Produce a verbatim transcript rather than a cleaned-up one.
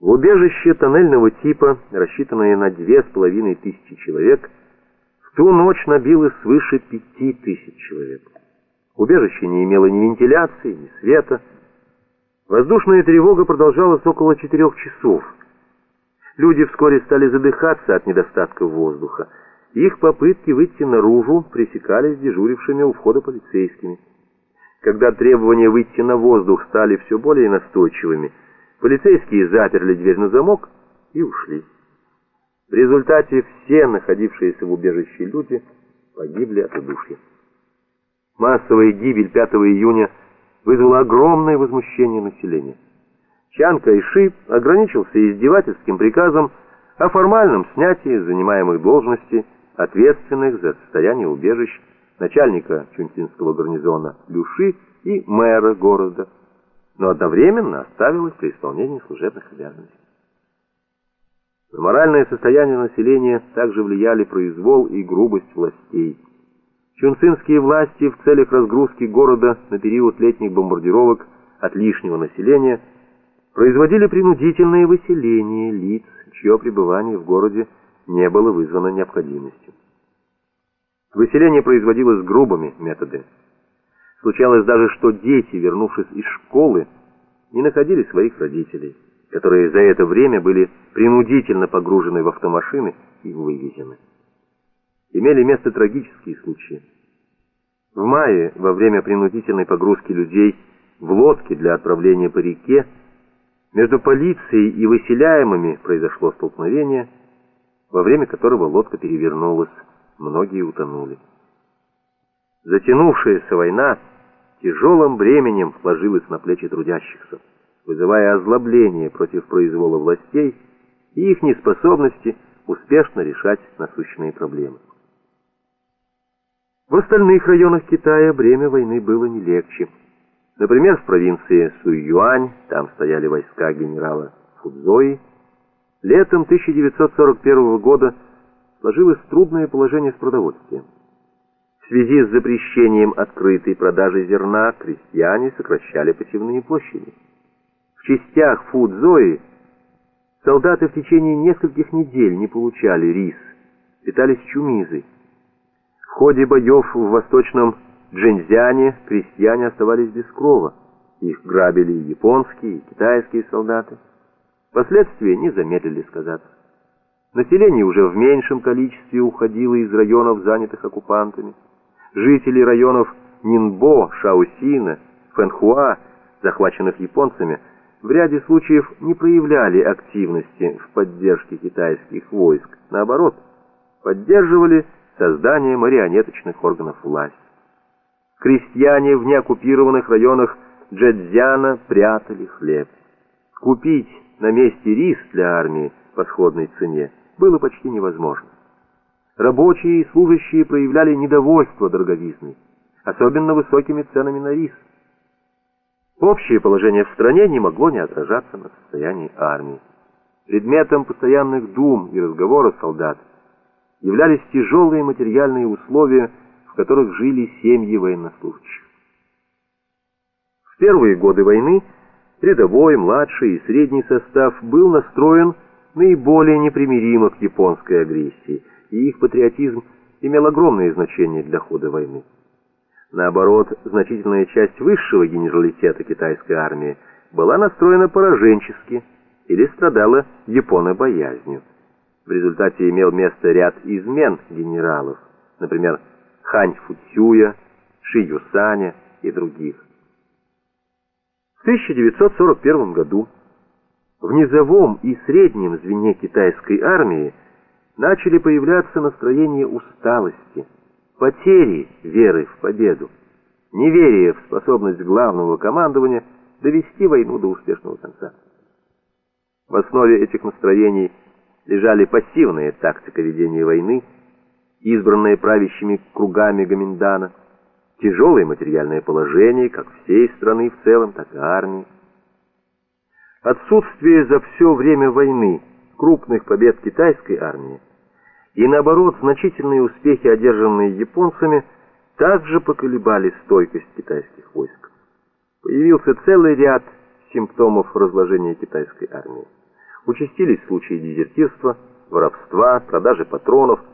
В убежище тоннельного типа, рассчитанное на две с половиной тысячи человек, в ту ночь набилось свыше пяти тысяч человек. Убежище не имело ни вентиляции, ни света. Воздушная тревога продолжалась около четырех часов. Люди вскоре стали задыхаться от недостатка воздуха. Их попытки выйти наружу пресекались дежурившими у входа полицейскими. Когда требования выйти на воздух стали все более настойчивыми, полицейские заперли дверь на замок и ушли. В результате все находившиеся в убежище люди погибли от удушья. Массовая гибель пятого июня вызвала огромное возмущение населения. Чан Кайши ограничился издевательским приказом о формальном снятии занимаемых должностей ответственных за состояние убежищ начальника Чунцинского гарнизона Люши и мэра города, но одновременно оставил их при исполнении служебных обязанностей. На моральное состояние населения также влияли произвол и грубость властей. Чунцинские власти в целях разгрузки города на период летних бомбардировок от лишнего населения производили принудительное выселение лиц, чье пребывание в городе не было вызвано необходимостью. Выселение производилось грубыми методами. Случалось даже, что дети, вернувшись из школы, не находили своих родителей, которые за это время были принудительно погружены в автомашины и вывезены. Имели место трагические случаи. В мае, во время принудительной погрузки людей в лодке для отправления по реке, между полицией и выселяемыми произошло столкновение, во время которого лодка перевернулась, многие утонули. Затянувшаяся война тяжелым бременем ложилась на плечи трудящихся, вызывая озлобление против произвола властей и их неспособности успешно решать насущные проблемы. В остальных районах Китая бремя войны было не легче. Например, в провинции Суйюань, там стояли войска генерала Фудзои, летом тысяча девятьсот сорок первого года сложилось трудное положение с продовольствием. В связи с запрещением открытой продажи зерна крестьяне сокращали посевные площади. В частях Фудзои солдаты в течение нескольких недель не получали рис, питались чумизой. В ходе боев в восточном Джэньцзяне крестьяне оставались без крова. Их грабили и японские, и китайские солдаты. Последствия не замедлили сказаться. Население уже в меньшем количестве уходило из районов, занятых оккупантами. Жители районов Нинбо, Шаосина, Фэнхуа, захваченных японцами, в ряде случаев не проявляли активности в поддержке китайских войск. Наоборот, поддерживали создание марионеточных органов власти. Крестьяне в неоккупированных районах Джэцзяна прятали хлеб. Купить на месте рис для армии по сходной цене было почти невозможно. Рабочие и служащие проявляли недовольство дороговизной, особенно высокими ценами на рис. Общее положение в стране не могло не отражаться на состоянии армии. Предметом постоянных дум и разговоров солдат являлись тяжелые материальные условия, в которых жили семьи военнослужащих. В первые годы войны рядовой, младший и средний состав был настроен наиболее непримиримо к японской агрессии, и их патриотизм имел огромное значение для хода войны. Наоборот, значительная часть высшего генералитета китайской армии была настроена пораженчески или страдала японобоязнью. В результате имел место ряд измен генералов, например, Хань Фуцюя, Ши Юсаня и других. В тысяча девятьсот сорок первом году в низовом и среднем звене китайской армии начали появляться настроения усталости, потери веры в победу, неверия в способность главного командования довести войну до успешного конца. В основе этих настроений лежали пассивная тактика ведения войны, избранная правящими кругами Гоминдана, тяжелое материальное положение как всей страны в целом, так и армии. Отсутствие за все время войны крупных побед китайской армии и, наоборот, значительные успехи, одержанные японцами, также поколебали стойкость китайских войск. Появился целый ряд симптомов разложения китайской армии. Участились случаи дезертирства, воровства, продажи патронов,